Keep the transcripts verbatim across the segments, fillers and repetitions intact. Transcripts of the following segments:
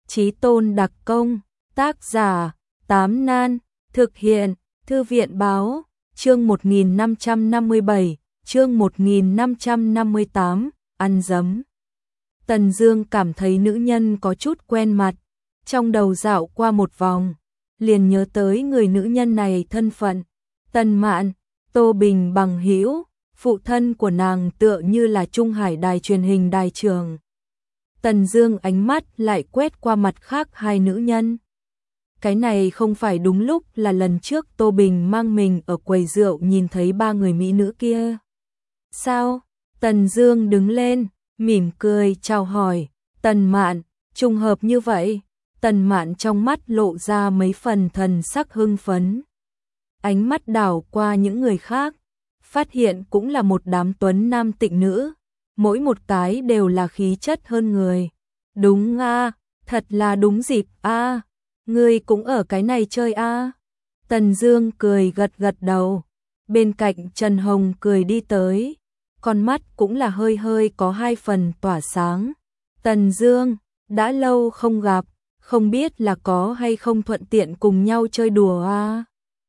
Chí tôn đặc công, tác giả, Tám Nan, thực hiện, Thư viện báo, chương một nghìn năm trăm năm mươi bảy, chương một nghìn năm trăm năm mươi tám, ăn dấm. Tần Dương cảm thấy nữ nhân có chút quen mặt, trong đầu dạo qua một vòng, liền nhớ tới người nữ nhân này thân phận, Tần Mạn, Tô Bình bằng hữu, phụ thân của nàng tựa như là Trung Hải đài truyền hình đài trường. Tần Dương ánh mắt lại quét qua mặt khác hai nữ nhân. Cái này không phải đúng lúc là lần trước Tô Bình mang mình ở quầy rượu nhìn thấy ba người mỹ nữ kia. Sao? Tần Dương đứng lên, mỉm cười chào hỏi, Tần Mạn, trùng hợp như vậy. Tần Mạn trong mắt lộ ra mấy phần thần sắc hưng phấn. Ánh mắt đảo qua những người khác, phát hiện cũng là một đám tuấn nam tịnh nữ, mỗi một cái đều là khí chất hơn người. Đúng a, thật là đúng dịp a. Ngươi cũng ở cái này chơi a? Tần Dương cười gật gật đầu. Bên cạnh Trần Hồng cười đi tới, con mắt cũng là hơi hơi có hai phần tỏa sáng. Tần Dương, đã lâu không gặp, không biết là có hay không thuận tiện cùng nhau chơi đùa a?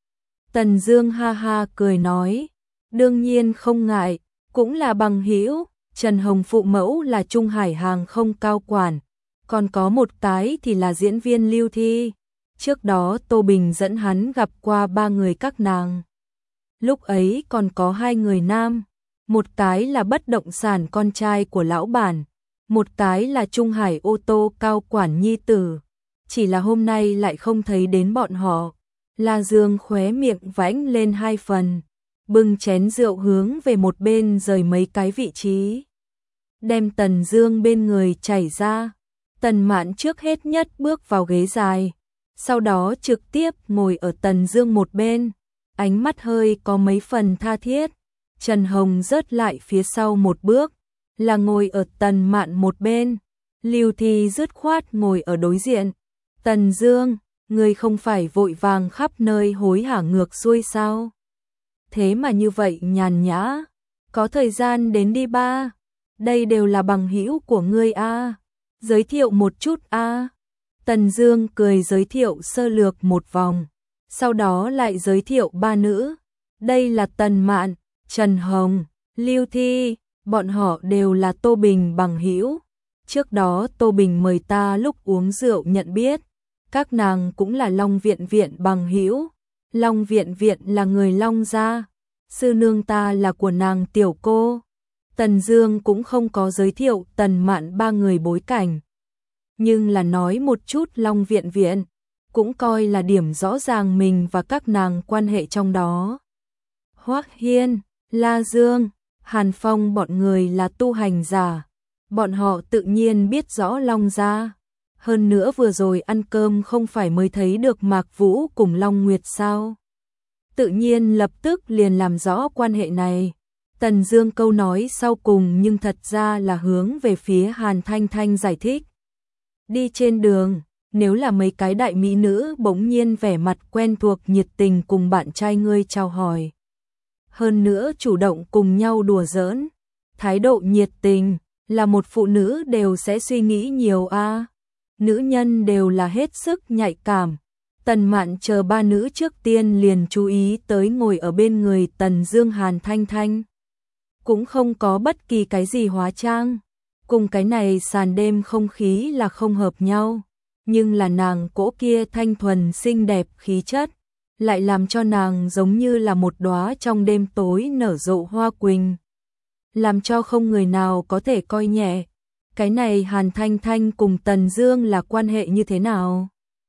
Tần Dương ha ha cười nói, đương nhiên không ngại, cũng là bằng hữu. Trần Hồng phụ mẫu là Trung Hải hàng không cao quản, còn có một cái thì là diễn viên Lưu Thi. Trước đó Tô Bình dẫn hắn gặp qua ba người các nàng. Lúc ấy còn có hai người nam, một cái là bất động sản con trai của lão bản, một cái là Trung Hải ô tô cao quản nhi tử. Chỉ là hôm nay lại không thấy đến bọn họ. La Dương khóe miệng vãnh lên hai phần, bưng chén rượu hướng về một bên rời mấy cái vị trí, đem Tần Dương bên người chảy ra. Tần Mạn trước hết nhất bước vào ghế dài, sau đó trực tiếp ngồi ở Tần Dương một bên, ánh mắt hơi có mấy phần tha thiết. Trần Hồng rớt lại phía sau một bước, là ngồi ở Tần Mạn một bên. Lưu Thi dứt khoát ngồi ở đối diện. Tần Dương, ngươi không phải vội vàng khắp nơi hối hả ngược xuôi sao? Thế mà như vậy nhàn nhã, có thời gian đến đi ba. Đây đều là bằng hữu của ngươi a, giới thiệu một chút a. Tần Dương cười giới thiệu sơ lược một vòng, sau đó lại giới thiệu ba nữ. Đây là Tần Mạn, Trần Hồng, Lưu Thi, bọn họ đều là Tô Bình bằng hữu. Trước đó Tô Bình mời ta lúc uống rượu nhận biết, các nàng cũng là Long Viện Viện bằng hữu. Long Viện Viện là người Long gia, sư nương ta là của nàng tiểu cô. Tần Dương cũng không có giới thiệu Tần Mạn ba người bối cảnh, nhưng là nói một chút Long Viện Viện, cũng coi là điểm rõ ràng mình và các nàng quan hệ trong đó. Hoắc Hiên, La Dương, Hàn Phong bọn người là tu hành giả, bọn họ tự nhiên biết rõ Long gia. Hơn nữa vừa rồi ăn cơm không phải mới thấy được Mạc Vũ cùng Long Nguyệt sao? Tự nhiên lập tức liền làm rõ quan hệ này. Tần Dương câu nói sau cùng nhưng thật ra là hướng về phía Hàn Thanh Thanh giải thích. Đi trên đường, nếu là mấy cái đại mỹ nữ bỗng nhiên vẻ mặt quen thuộc nhiệt tình cùng bạn trai ngươi chào hỏi, hơn nữa chủ động cùng nhau đùa giỡn, thái độ nhiệt tình, là một phụ nữ đều sẽ suy nghĩ nhiều a. Nữ nhân đều là hết sức nhạy cảm. Tần Mạn chờ ba nữ trước tiên liền chú ý tới ngồi ở bên người Tần Dương Hàn Thanh Thanh, cũng không có bất kỳ cái gì hóa trang, cùng cái này sàn đêm không khí là không hợp nhau, nhưng là nàng cỗ kia thanh thuần xinh đẹp khí chất, lại làm cho nàng giống như là một đóa trong đêm tối nở rộ hoa quỳnh, làm cho không người nào có thể coi nhẹ. Cái này Hàn Thanh Thanh cùng Tần Dương là quan hệ như thế nào?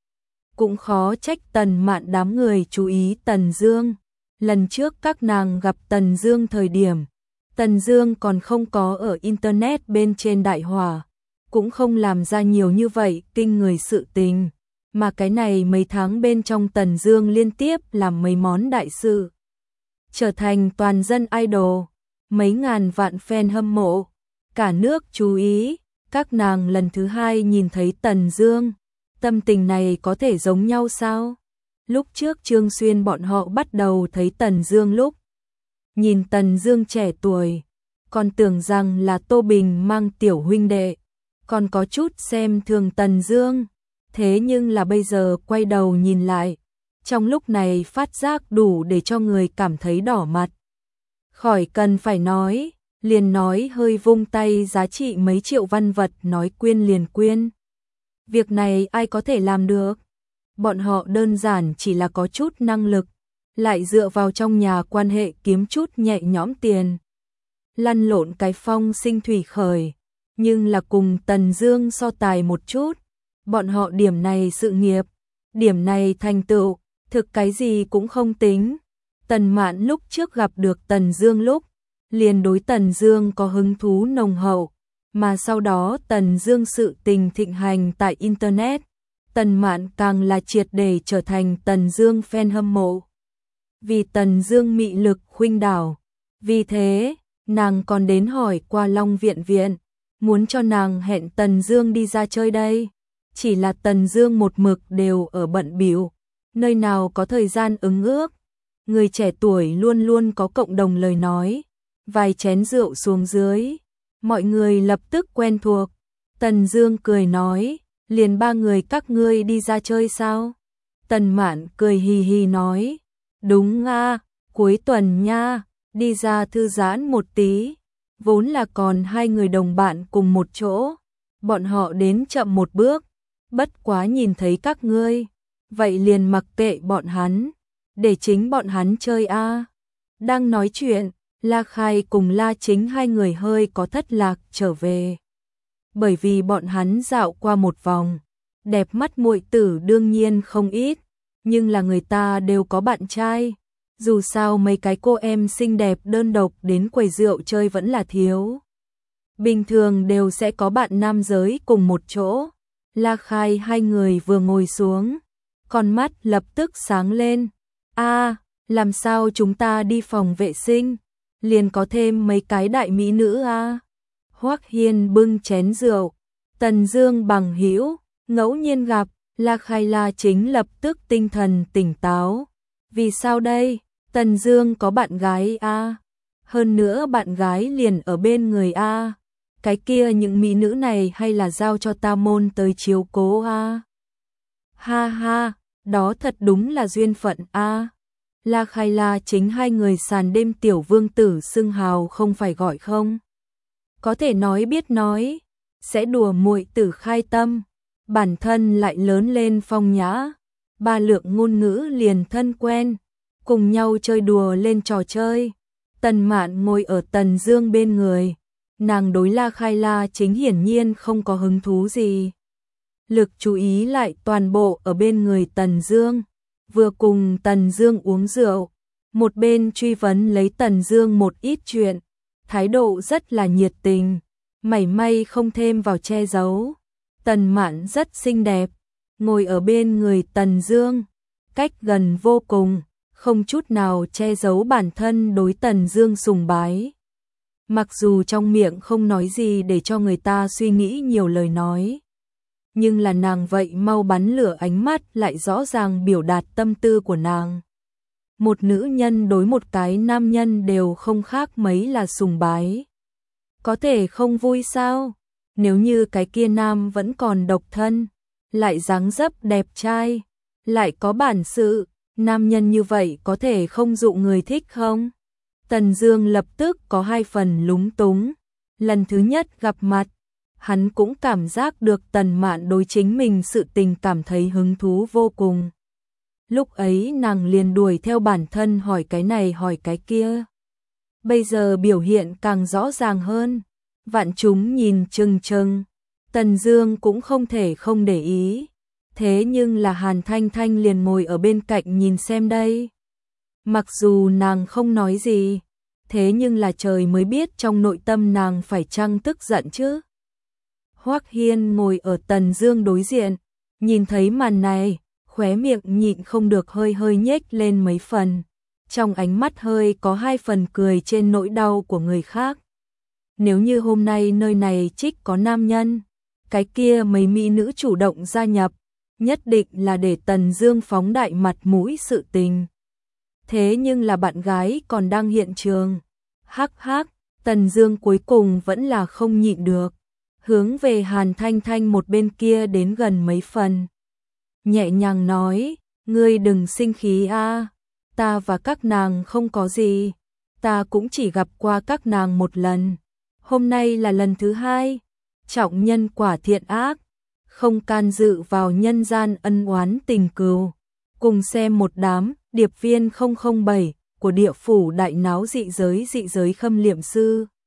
Cũng khó trách Tần Mạn đám người chú ý Tần Dương. Lần trước các nàng gặp Tần Dương thời điểm, Tần Dương còn không có ở internet bên trên đại hỏa, cũng không làm ra nhiều như vậy kinh người sự tình, mà cái này mấy tháng bên trong Tần Dương liên tiếp làm mấy món đại sự, trở thành toàn dân idol, mấy ngàn vạn fan hâm mộ, cả nước chú ý. Các nàng lần thứ hai nhìn thấy Tần Dương, tâm tình này có thể giống nhau sao? Lúc trước Trương Xuyên bọn họ bắt đầu thấy Tần Dương lúc, nhìn Tần Dương trẻ tuổi, còn tưởng rằng là Tô Bình mang tiểu huynh đệ, còn có chút xem thường Tần Dương, thế nhưng là bây giờ quay đầu nhìn lại, trong lúc này phát giác đủ để cho người cảm thấy đỏ mặt. Khỏi cần phải nói, liền nói hơi vung tay giá trị mấy triệu văn vật nói quyên liền quyên. Việc này ai có thể làm được? Bọn họ đơn giản chỉ là có chút năng lực, lại dựa vào trong nhà quan hệ kiếm chút nhẹ nhõm tiền. Lăn lộn cái phong sinh thủy khởi, nhưng là cùng Tần Dương so tài một chút, bọn họ điểm này sự nghiệp, điểm này thành tựu, thực cái gì cũng không tính. Tần Mạn lúc trước gặp được Tần Dương lúc, liền đối Tần Dương có hứng thú nồng hậu, mà sau đó Tần Dương sự tình thịnh hành tại internet, Tần Mạn càng là triệt để trở thành Tần Dương fan hâm mộ. Vì Tần Dương mị lực khuynh đảo, vì thế, nàng còn đến hỏi qua Long Viện Viện, muốn cho nàng hẹn Tần Dương đi ra chơi đây. Chỉ là Tần Dương một mực đều ở bận bịu, nơi nào có thời gian ứng ước. Người trẻ tuổi luôn luôn có cộng đồng lời nói, vài chén rượu xuống dưới, mọi người lập tức quen thuộc. Tần Dương cười nói, liền ba người các ngươi đi ra chơi sao? Tần Mạn cười hì hì nói, đúng a, cuối tuần nha, đi ra thư giãn một tí, vốn là còn hai người đồng bạn cùng một chỗ, bọn họ đến chậm một bước, bất quá nhìn thấy các ngươi, vậy liền mặc kệ bọn hắn, để chính bọn hắn chơi a. Đang nói chuyện, La Khai cùng La Chính hai người hơi có thất lạc trở về. Bởi vì bọn hắn dạo qua một vòng, đẹp mắt muội tử đương nhiên không ít, nhưng là người ta đều có bạn trai. Dù sao mấy cái cô em xinh đẹp đơn độc đến quầy rượu chơi vẫn là thiếu. Bình thường đều sẽ có bạn nam giới cùng một chỗ. La Khai hai người vừa ngồi xuống, con mắt lập tức sáng lên. A, làm sao chúng ta đi phòng vệ sinh, liền có thêm mấy cái đại mỹ nữ a. Hoắc Hiên bưng chén rượu, Tần Dương bằng hữu, ngẫu nhiên gặp, La Khai La Chính lập tức tinh thần tỉnh táo. Vì sao đây? Tần Dương có bạn gái a, hơn nữa bạn gái liền ở bên người a. Cái kia những mỹ nữ này hay là giao cho ta môn tới chiếu cố a. Ha ha, đó thật đúng là duyên phận a. La Khai La Chính hai người sàn đêm tiểu vương tử xưng hào không phải gọi không? Có thể nói biết nói, sẽ đùa muội tử khai tâm, bản thân lại lớn lên phong nhã, ba lượng ngôn ngữ liền thân quen, cùng nhau chơi đùa lên trò chơi. Tần Mạn ngồi ở Tần Dương bên người, nàng đối La Khai La Chính hiển nhiên không có hứng thú gì. Lực chú ý lại toàn bộ ở bên người Tần Dương, vừa cùng Tần Dương uống rượu, một bên truy vấn lấy Tần Dương một ít chuyện, thái độ rất là nhiệt tình, mảy may không thêm vào che giấu. Tần Mạn rất xinh đẹp, ngồi ở bên người Tần Dương, cách gần vô cùng, không chút nào che giấu bản thân đối Tần Dương sùng bái. Mặc dù trong miệng không nói gì để cho người ta suy nghĩ nhiều lời nói, nhưng là nàng vậy mau bắn lửa ánh mắt lại rõ ràng biểu đạt tâm tư của nàng. Một nữ nhân đối một cái nam nhân đều không khác mấy là sùng bái. Có thể không vui sao? Nếu như cái kia nam vẫn còn độc thân, lại dáng dấp đẹp trai, lại có bản sự, nam nhân như vậy có thể không dụ người thích không? Tần Dương lập tức có hai phần lúng túng. Lần thứ nhất gặp mặt, hắn cũng cảm giác được Tần Mạn đối chính mình sự tình cảm thấy hứng thú vô cùng. Lúc ấy nàng liền đuổi theo bản thân hỏi cái này hỏi cái kia. Bây giờ biểu hiện càng rõ ràng hơn, vạn chúng nhìn chừng chừng, Tần Dương cũng không thể không để ý. Thế nhưng là Hàn Thanh Thanh liền ngồi ở bên cạnh nhìn xem đây. Mặc dù nàng không nói gì, thế nhưng là trời mới biết trong nội tâm nàng phải chăng tức giận chứ. Hoắc Hiên ngồi ở Tần Dương đối diện, nhìn thấy màn này, khóe miệng nhịn không được hơi hơi nhếch lên mấy phần, trong ánh mắt hơi có hai phần cười trên nỗi đau của người khác. Nếu như hôm nay nơi này trích có nam nhân, cái kia mấy mỹ nữ chủ động gia nhập, nhất định là để Tần Dương phóng đại mặt mũi sự tình. Thế nhưng là bạn gái còn đang hiện trường. Hắc hắc, Tần Dương cuối cùng vẫn là không nhịn được, hướng về Hàn Thanh Thanh một bên kia đến gần mấy phần. nhẹ nhàng nói, ngươi đừng sinh khí a, ta và các nàng không có gì, ta cũng chỉ gặp qua các nàng một lần, hôm nay là lần thứ hai, trọng nhân quả thiện ác, không can dự vào nhân gian ân oán tình cừu, cùng xem một đám điệp viên không không bảy của địa phủ đại náo dị giới dị giới Khâm Liệm Sư.